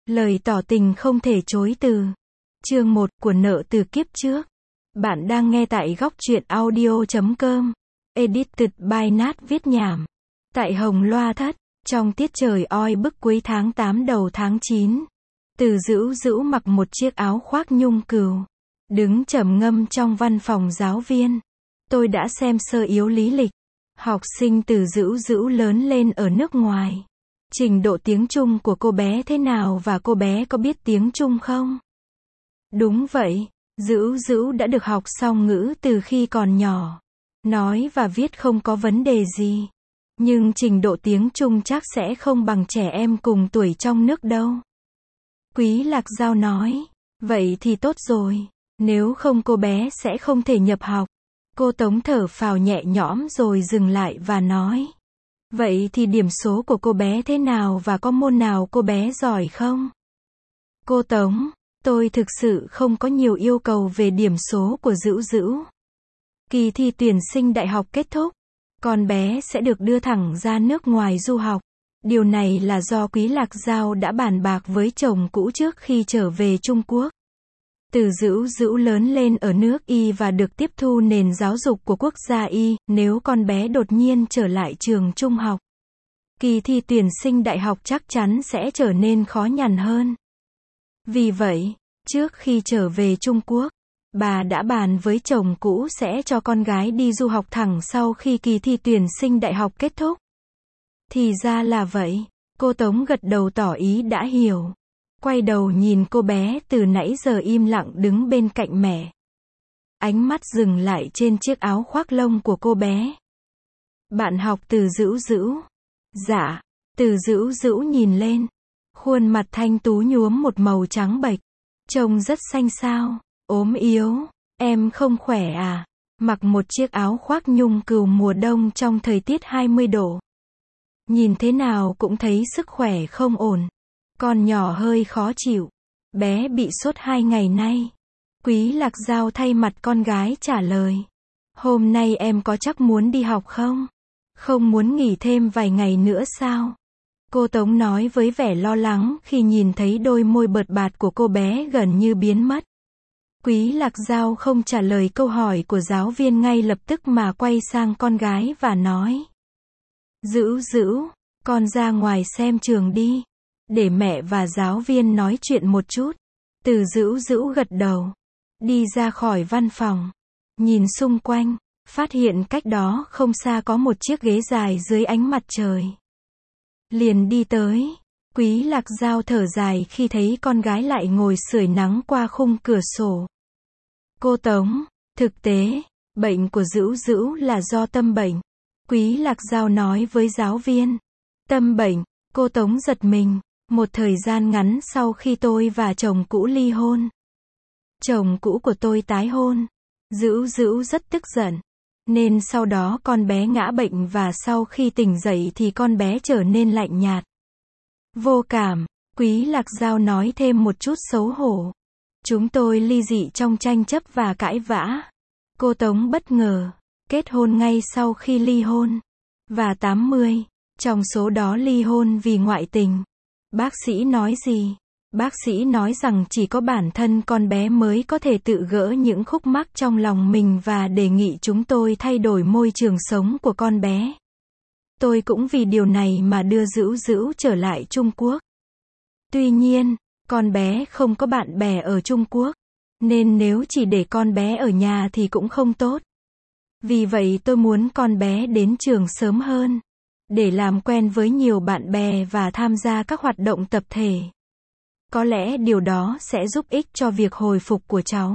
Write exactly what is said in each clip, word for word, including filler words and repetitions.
Lời tỏ tình không thể chối từ. Chương một của nợ từ kiếp trước. Bạn đang nghe tại góc truyện audio chấm com. Edited by Nat viết nhảm. Tại Hồng Loa Thất, trong tiết trời oi bức cuối tháng tám đầu tháng chín. Từ Dữu Dữu mặc một chiếc áo khoác nhung cừu, đứng trầm ngâm trong văn phòng giáo viên. Tôi đã xem sơ yếu lý lịch. Học sinh Từ Dữu Dữu lớn lên ở nước ngoài. Trình độ tiếng Trung của cô bé thế nào và cô bé có biết tiếng Trung không? Đúng vậy, Dữu Dữu đã được học song ngữ từ khi còn nhỏ. Nói và viết không có vấn đề gì. Nhưng trình độ tiếng Trung chắc sẽ không bằng trẻ em cùng tuổi trong nước đâu. Quý Lạc Giao nói. Vậy thì tốt rồi. Nếu không cô bé sẽ không thể nhập học. Cô Tống thở phào nhẹ nhõm rồi dừng lại và nói. Vậy thì điểm số của cô bé thế nào và có môn nào cô bé giỏi không? Cô Tống, tôi thực sự không có nhiều yêu cầu về điểm số của Dữu Dữu. Kỳ thi tuyển sinh đại học kết thúc, con bé sẽ được đưa thẳng ra nước ngoài du học. Điều này là do Quý Lạc Giao đã bàn bạc với chồng cũ trước khi trở về Trung Quốc. Từ Dữu Dữu lớn lên ở nước Y và được tiếp thu nền giáo dục của quốc gia Y, nếu con bé đột nhiên trở lại trường trung học. Kỳ thi tuyển sinh đại học chắc chắn sẽ trở nên khó nhằn hơn. Vì vậy, trước khi trở về Trung Quốc, bà đã bàn với chồng cũ sẽ cho con gái đi du học thẳng sau khi kỳ thi tuyển sinh đại học kết thúc. Thì ra là vậy, cô Tống gật đầu tỏ ý đã hiểu. Quay đầu nhìn cô bé từ nãy giờ im lặng đứng bên cạnh mẹ. Ánh mắt dừng lại trên chiếc áo khoác lông của cô bé. Bạn học Từ Dữu Dữu. Dạ. Từ Dữu Dữu nhìn lên. Khuôn mặt thanh tú nhuốm một màu trắng bệch. Trông rất xanh xao, ốm yếu. Em không khỏe à? Mặc một chiếc áo khoác nhung cừu mùa đông trong thời tiết hai mươi độ. Nhìn thế nào cũng thấy sức khỏe không ổn. Con nhỏ hơi khó chịu. Bé bị sốt hai ngày nay. Quý Lạc Giao thay mặt con gái trả lời. Hôm nay em có chắc muốn đi học không? Không muốn nghỉ thêm vài ngày nữa sao? Cô Tống nói với vẻ lo lắng khi nhìn thấy đôi môi bợt bạt của cô bé gần như biến mất. Quý Lạc Giao không trả lời câu hỏi của giáo viên ngay lập tức mà quay sang con gái và nói. Dữu Dữu, con ra ngoài xem trường đi. Để mẹ và giáo viên nói chuyện một chút. Từ Dữu Dữu gật đầu. Đi ra khỏi văn phòng. Nhìn xung quanh, phát hiện cách đó không xa có một chiếc ghế dài dưới ánh mặt trời. Liền đi tới. Quý Lạc Giao thở dài khi thấy con gái lại ngồi sưởi nắng qua khung cửa sổ. Cô Tống, thực tế, bệnh của Dữu Dữu là do tâm bệnh. Quý Lạc Giao nói với giáo viên. Tâm bệnh, cô Tống giật mình. Một thời gian ngắn sau khi tôi và chồng cũ ly hôn. Chồng cũ của tôi tái hôn. Dữu Dữu rất tức giận. Nên sau đó con bé ngã bệnh và sau khi tỉnh dậy thì con bé trở nên lạnh nhạt. Vô cảm. Quý Lạc Giao nói thêm một chút xấu hổ. Chúng tôi ly dị trong tranh chấp và cãi vã. Cô Tống bất ngờ. Kết hôn ngay sau khi ly hôn. Và tám mươi. Trong số đó ly hôn vì ngoại tình. Bác sĩ nói gì? Bác sĩ nói rằng chỉ có bản thân con bé mới có thể tự gỡ những khúc mắc trong lòng mình và đề nghị chúng tôi thay đổi môi trường sống của con bé. Tôi cũng vì điều này mà đưa Dữu Dữu trở lại Trung Quốc. Tuy nhiên, con bé không có bạn bè ở Trung Quốc, nên nếu chỉ để con bé ở nhà thì cũng không tốt. Vì vậy tôi muốn con bé đến trường sớm hơn. Để làm quen với nhiều bạn bè và tham gia các hoạt động tập thể. Có lẽ điều đó sẽ giúp ích cho việc hồi phục của cháu.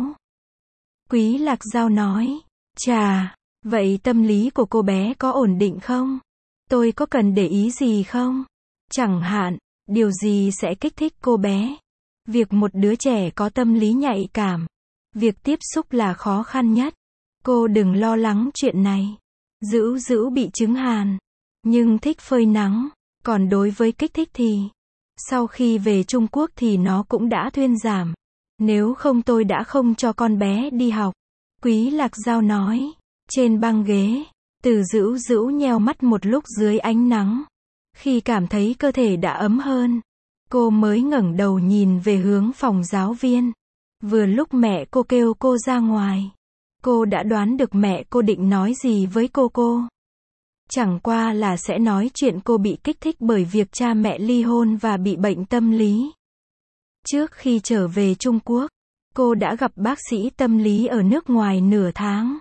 Quý Lạc Giao nói. Chà, vậy tâm lý của cô bé có ổn định không? Tôi có cần để ý gì không? Chẳng hạn, điều gì sẽ kích thích cô bé? Việc một đứa trẻ có tâm lý nhạy cảm. Việc tiếp xúc là khó khăn nhất. Cô đừng lo lắng chuyện này. Dữu Dữu bị chứng hàn. Nhưng thích phơi nắng. Còn đối với kích thích thì, sau khi về Trung Quốc thì nó cũng đã thuyên giảm. Nếu không tôi đã không cho con bé đi học. Quý Lạc Giao nói. Trên băng ghế, Từ Dữu Dữu nheo mắt một lúc dưới ánh nắng. Khi cảm thấy cơ thể đã ấm hơn, cô Cô mới ngẩng đầu nhìn về hướng phòng giáo viên. Vừa lúc mẹ cô kêu cô ra ngoài. Cô đã đoán được mẹ cô định nói gì với cô cô. Chẳng qua là sẽ nói chuyện cô bị kích thích bởi việc cha mẹ ly hôn và bị bệnh tâm lý. Trước khi trở về Trung Quốc, cô đã gặp bác sĩ tâm lý ở nước ngoài nửa tháng.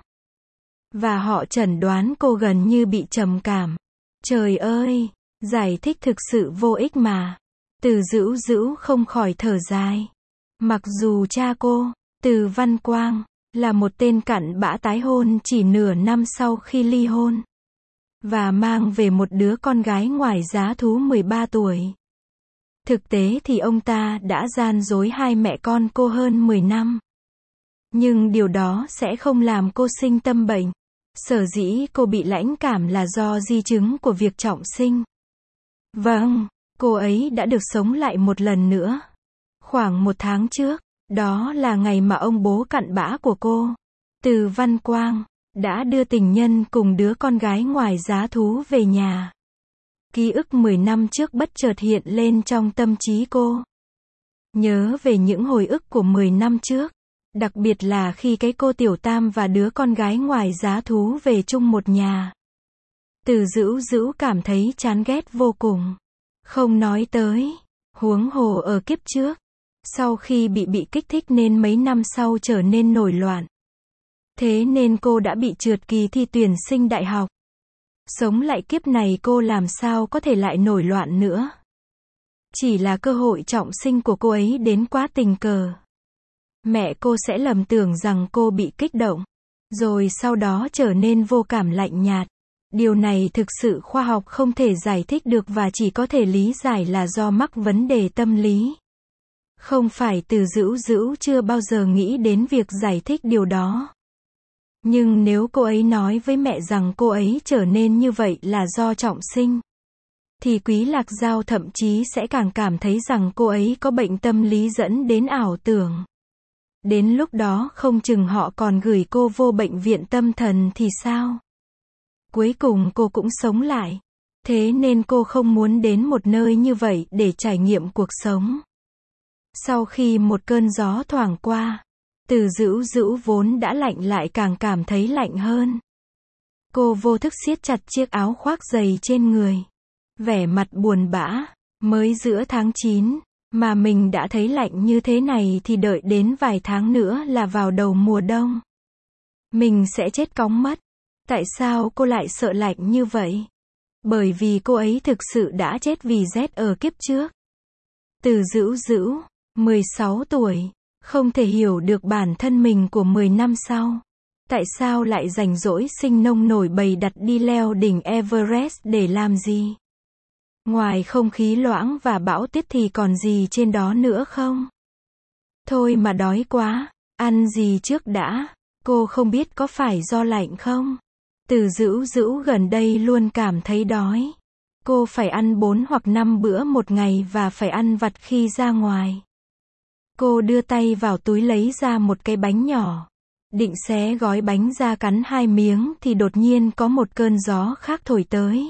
Và họ chẩn đoán cô gần như bị trầm cảm. Trời ơi, giải thích thực sự vô ích mà. Từ Dữu Dữu không khỏi thở dài. Mặc dù cha cô, Từ Văn Quang, là một tên cặn bã tái hôn chỉ nửa năm sau khi ly hôn. Và mang về một đứa con gái ngoài giá thú mười ba tuổi. Thực tế thì ông ta đã gian dối hai mẹ con cô hơn mười năm. Nhưng điều đó sẽ không làm cô sinh tâm bệnh. Sở dĩ cô bị lãnh cảm là do di chứng của việc trọng sinh. Vâng, cô ấy đã được sống lại một lần nữa. Khoảng một tháng trước, đó là ngày mà ông bố cặn bã của cô, Từ Văn Quang, đã đưa tình nhân cùng đứa con gái ngoài giá thú về nhà. Ký ức mười năm trước bất chợt hiện lên trong tâm trí cô. Nhớ về những hồi ức của mười năm trước. Đặc biệt là khi cái cô Tiểu Tam và đứa con gái ngoài giá thú về chung một nhà. Từ Dữu Dữu cảm thấy chán ghét vô cùng. Không nói tới, huống hồ ở kiếp trước. Sau khi bị bị kích thích nên mấy năm sau trở nên nổi loạn. Thế nên cô đã bị trượt kỳ thi tuyển sinh đại học. Sống lại kiếp này cô làm sao có thể lại nổi loạn nữa. Chỉ là cơ hội trọng sinh của cô ấy đến quá tình cờ. Mẹ cô sẽ lầm tưởng rằng cô bị kích động, rồi sau đó trở nên vô cảm lạnh nhạt. Điều này thực sự khoa học không thể giải thích được và chỉ có thể lý giải là do mắc vấn đề tâm lý. Không phải Từ Dữu Dữu chưa bao giờ nghĩ đến việc giải thích điều đó. Nhưng nếu cô ấy nói với mẹ rằng cô ấy trở nên như vậy là do trọng sinh, thì Quý Lạc Giao thậm chí sẽ càng cảm thấy rằng cô ấy có bệnh tâm lý dẫn đến ảo tưởng. Đến lúc đó không chừng họ còn gửi cô vô bệnh viện tâm thần thì sao? Cuối cùng cô cũng sống lại. Thế nên cô không muốn đến một nơi như vậy để trải nghiệm cuộc sống. Sau khi một cơn gió thoảng qua, Từ Dữu Dữu vốn đã lạnh lại càng cảm thấy lạnh hơn. Cô vô thức siết chặt chiếc áo khoác dày trên người. Vẻ mặt buồn bã, mới giữa tháng chín. Mà mình đã thấy lạnh như thế này thì đợi đến vài tháng nữa là vào đầu mùa đông. Mình sẽ chết cóng mất. Tại sao cô lại sợ lạnh như vậy? Bởi vì cô ấy thực sự đã chết vì rét ở kiếp trước. Từ Dữu Dữu, mười sáu tuổi, không thể hiểu được bản thân mình của mười năm sau. Tại sao lại rảnh rỗi sinh nông nổi bầy đặt đi leo đỉnh Everest để làm gì? Ngoài không khí loãng và bão tuyết thì còn gì trên đó nữa không? Thôi mà đói quá, ăn gì trước đã, cô không biết có phải do lạnh không? Từ Dữu Dữu gần đây luôn cảm thấy đói. Cô phải ăn bốn hoặc năm bữa một ngày và phải ăn vặt khi ra ngoài. Cô đưa tay vào túi lấy ra một cái bánh nhỏ. Định xé gói bánh ra cắn hai miếng thì đột nhiên có một cơn gió khác thổi tới.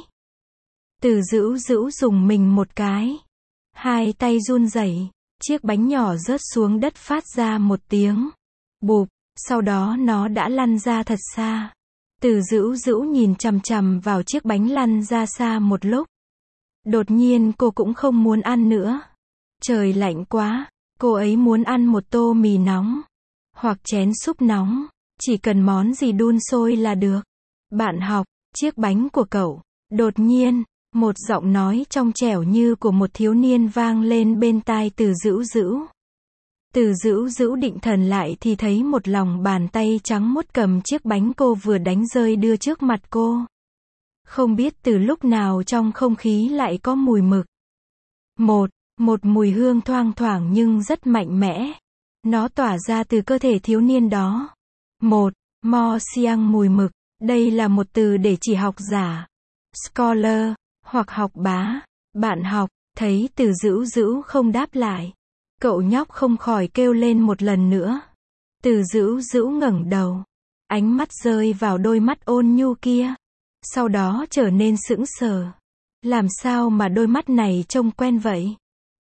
Từ Dữu Dữu dùng mình một cái. Hai tay run rẩy, chiếc bánh nhỏ rớt xuống đất phát ra một tiếng bụp, sau đó nó đã lăn ra thật xa. Từ Dữu Dữu nhìn chằm chằm vào chiếc bánh lăn ra xa một lúc. Đột nhiên cô cũng không muốn ăn nữa. Trời lạnh quá, cô ấy muốn ăn một tô mì nóng, hoặc chén súp nóng, chỉ cần món gì đun sôi là được. Bạn học, chiếc bánh của cậu. Đột nhiên, một giọng nói trong trẻo như của một thiếu niên vang lên bên tai Từ Dữu Dữu. Từ Dữu Dữu định thần lại thì thấy một lòng bàn tay trắng muốt cầm chiếc bánh cô vừa đánh rơi đưa trước mặt cô. Không biết từ lúc nào trong không khí lại có mùi mực. Một, một mùi hương thoang thoảng nhưng rất mạnh mẽ. Nó tỏa ra từ cơ thể thiếu niên đó. Một, mo siang mùi mực. Đây là một từ để chỉ học giả, scholar, hoặc học bá. Bạn học, thấy Từ Dữu Dữu không đáp lại. Cậu nhóc không khỏi kêu lên một lần nữa. Từ Dữu Dữu ngẩng đầu. Ánh mắt rơi vào đôi mắt ôn nhu kia. Sau đó trở nên sững sờ. Làm sao mà đôi mắt này trông quen vậy?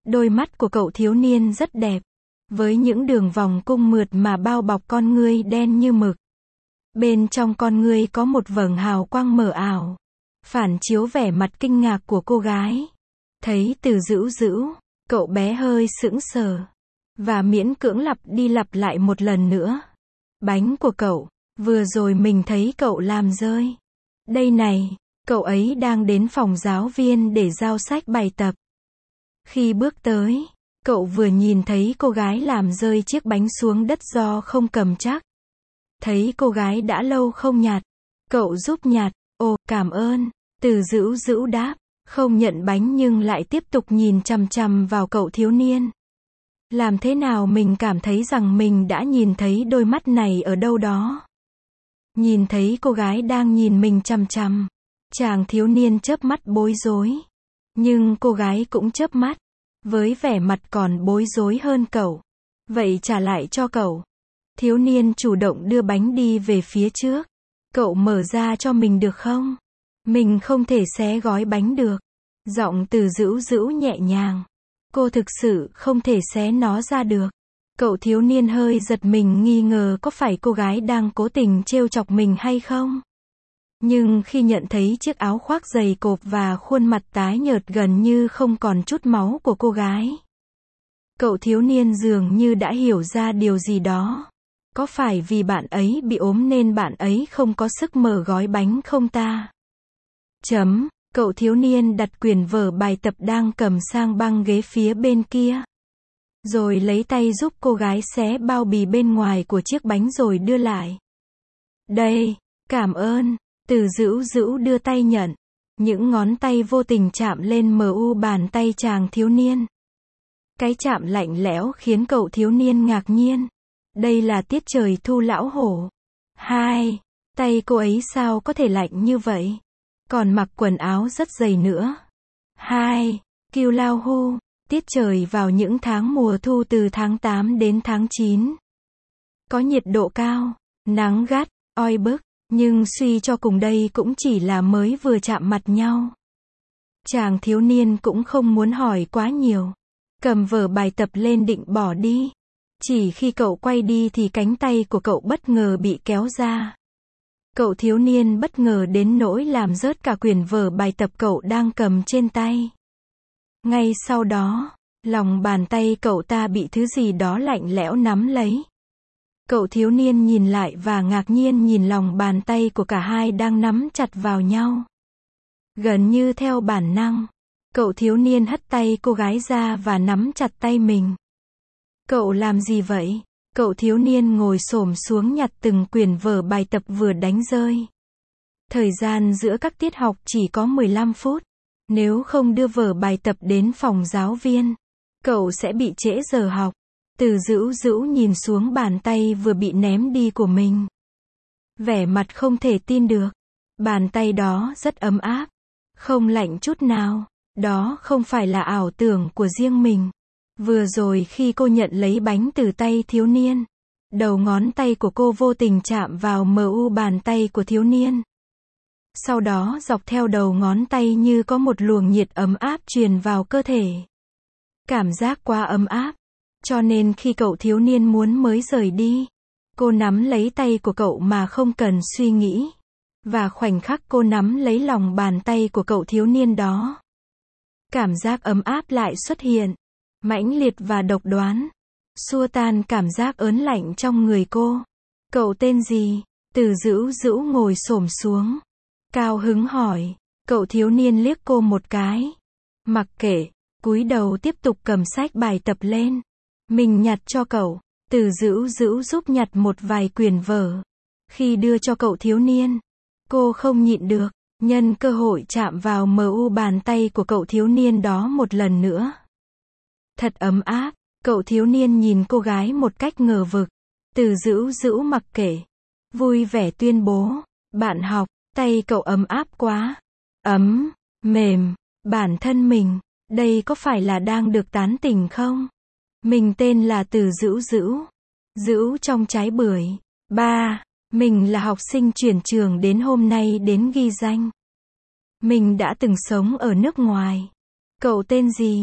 Đôi mắt của cậu thiếu niên rất đẹp, với những đường vòng cung mượt mà bao bọc con ngươi đen như mực. Bên trong con ngươi có một vầng hào quang mờ ảo, phản chiếu vẻ mặt kinh ngạc của cô gái. Thấy Từ Dữu Dữu, cậu bé hơi sững sờ, và miễn cưỡng lặp đi lặp lại một lần nữa. Bánh của cậu, vừa rồi mình thấy cậu làm rơi. Đây này, cậu ấy đang đến phòng giáo viên để giao sách bài tập. Khi bước tới, cậu vừa nhìn thấy cô gái làm rơi chiếc bánh xuống đất do không cầm chắc. Thấy cô gái đã lâu không nhặt, cậu giúp nhặt. Ồ, cảm ơn. Từ Dữu Dữu đáp, không nhận bánh nhưng lại tiếp tục nhìn chằm chằm vào cậu thiếu niên. Làm thế nào mình cảm thấy rằng mình đã nhìn thấy đôi mắt này ở đâu đó. Nhìn thấy cô gái đang nhìn mình chằm chằm, chàng thiếu niên chớp mắt bối rối. Nhưng cô gái cũng chớp mắt, với vẻ mặt còn bối rối hơn cậu. Vậy trả lại cho cậu. Thiếu niên chủ động đưa bánh đi về phía trước. Cậu mở ra cho mình được không? Mình không thể xé gói bánh được. Giọng Từ Dữu Dữu nhẹ nhàng. Cô thực sự không thể xé nó ra được. Cậu thiếu niên hơi giật mình nghi ngờ có phải cô gái đang cố tình trêu chọc mình hay không. Nhưng khi nhận thấy chiếc áo khoác dày cộp và khuôn mặt tái nhợt gần như không còn chút máu của cô gái, cậu thiếu niên dường như đã hiểu ra điều gì đó. Có phải vì bạn ấy bị ốm nên bạn ấy không có sức mở gói bánh không ta? Chấm, cậu thiếu niên đặt quyển vở bài tập đang cầm sang băng ghế phía bên kia. Rồi lấy tay giúp cô gái xé bao bì bên ngoài của chiếc bánh rồi đưa lại. Đây, cảm ơn. Từ Dữu Dữu đưa tay nhận. Những ngón tay vô tình chạm lên mờ u bàn tay chàng thiếu niên. Cái chạm lạnh lẽo khiến cậu thiếu niên ngạc nhiên. Đây là tiết trời thu lão hổ. Hai, tay cô ấy sao có thể lạnh như vậy? Còn mặc quần áo rất dày nữa. Hai, Kiêu Lao Hu, tiết trời vào những tháng mùa thu từ tháng tám đến tháng chín. Có nhiệt độ cao, nắng gắt, oi bức, nhưng suy cho cùng đây cũng chỉ là mới vừa chạm mặt nhau. Chàng thiếu niên cũng không muốn hỏi quá nhiều. Cầm vở bài tập lên định bỏ đi. Chỉ khi cậu quay đi thì cánh tay của cậu bất ngờ bị kéo ra. Cậu thiếu niên bất ngờ đến nỗi làm rớt cả quyển vở bài tập cậu đang cầm trên tay. Ngay sau đó, lòng bàn tay cậu ta bị thứ gì đó lạnh lẽo nắm lấy. Cậu thiếu niên nhìn lại và ngạc nhiên nhìn lòng bàn tay của cả hai đang nắm chặt vào nhau. Gần như theo bản năng, cậu thiếu niên hất tay cô gái ra và nắm chặt tay mình. Cậu làm gì vậy? Cậu thiếu niên ngồi xổm xuống nhặt từng quyển vở bài tập vừa đánh rơi. Thời gian giữa các tiết học chỉ có mười lăm phút. Nếu không đưa vở bài tập đến phòng giáo viên, cậu sẽ bị trễ giờ học. Từ Dữu Dữu nhìn xuống bàn tay vừa bị ném đi của mình. Vẻ mặt không thể tin được. Bàn tay đó rất ấm áp. Không lạnh chút nào. Đó không phải là ảo tưởng của riêng mình. Vừa rồi khi cô nhận lấy bánh từ tay thiếu niên, đầu ngón tay của cô vô tình chạm vào mờ u bàn tay của thiếu niên. Sau đó dọc theo đầu ngón tay như có một luồng nhiệt ấm áp truyền vào cơ thể. Cảm giác quá ấm áp. Cho nên khi cậu thiếu niên muốn mới rời đi, cô nắm lấy tay của cậu mà không cần suy nghĩ. Và khoảnh khắc cô nắm lấy lòng bàn tay của cậu thiếu niên đó, cảm giác ấm áp lại xuất hiện. Mãnh liệt và độc đoán. Xua tan cảm giác ớn lạnh trong người cô. Cậu tên gì? Từ Dữu Dữu ngồi xổm xuống. Cao hứng hỏi. Cậu thiếu niên liếc cô một cái. Mặc kệ, cúi đầu tiếp tục cầm sách bài tập lên. Mình nhặt cho cậu. Từ Dữu Dữu giúp nhặt một vài quyển vở. Khi đưa cho cậu thiếu niên, cô không nhịn được, nhân cơ hội chạm vào mờ u bàn tay của cậu thiếu niên đó một lần nữa. Thật ấm áp. Cậu thiếu niên nhìn cô gái một cách ngờ vực. Từ Dữu Dữu mặc kệ, vui vẻ tuyên bố. Bạn học, tay cậu ấm áp quá. Ấm, mềm, bản thân mình. Đây có phải là đang được tán tỉnh không? Mình tên là Từ Dữu Dữu. Dữu trong trái bưởi. Ba, mình là học sinh chuyển trường đến hôm nay đến ghi danh. Mình đã từng sống ở nước ngoài. Cậu tên gì?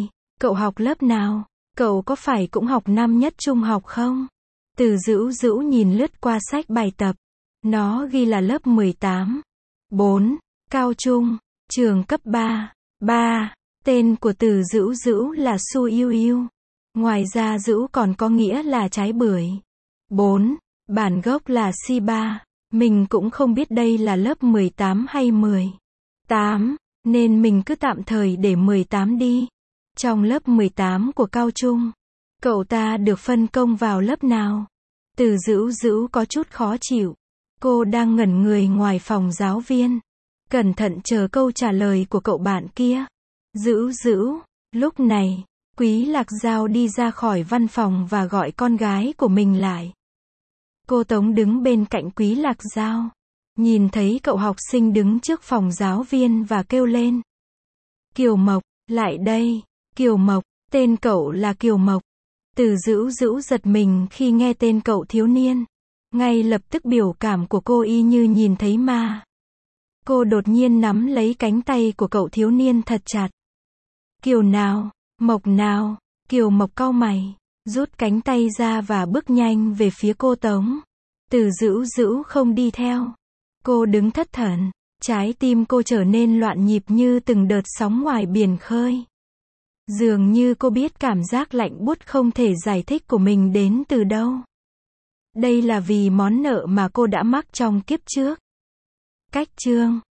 Cậu học lớp nào? Cậu có phải cũng học năm nhất trung học không? Từ Dữu Dữu nhìn lướt qua sách bài tập. Nó ghi là lớp mười tám. bốn. Cao trung. Trường cấp ba. ba. Tên của Từ Dữu Dữu là Su Yêu Yêu. Ngoài ra Dữu còn có nghĩa là trái bưởi. bốn. Bản gốc là Si ba. Mình cũng không biết đây là lớp mười tám hay mười tám, nên mình cứ tạm thời để mười tám đi. Trong lớp mười tám của cao trung, cậu ta được phân công vào lớp nào? Từ Dữu Dữu có chút khó chịu. Cô đang ngẩn người ngoài phòng giáo viên, cẩn thận chờ câu trả lời của cậu bạn kia. Dữu Dữu, lúc này, Quý Lạc Giao đi ra khỏi văn phòng và gọi con gái của mình lại. Cô Tống đứng bên cạnh Quý Lạc Giao, nhìn thấy cậu học sinh đứng trước phòng giáo viên và kêu lên. Kiều Mộc, lại đây. Kiều Mộc, tên cậu là Kiều Mộc. Từ Dữu Dữu giật mình khi nghe tên cậu thiếu niên. Ngay lập tức biểu cảm của cô y như nhìn thấy ma. Cô đột nhiên nắm lấy cánh tay của cậu thiếu niên thật chặt. Kiều nào, Mộc nào, Kiều Mộc cau mày, rút cánh tay ra và bước nhanh về phía cô Tống. Từ Dữu Dữu không đi theo. Cô đứng thất thần, trái tim cô trở nên loạn nhịp như từng đợt sóng ngoài biển khơi. Dường như cô biết cảm giác lạnh buốt không thể giải thích của mình đến từ đâu. Đây là vì món nợ mà cô đã mắc trong kiếp trước. Cách chương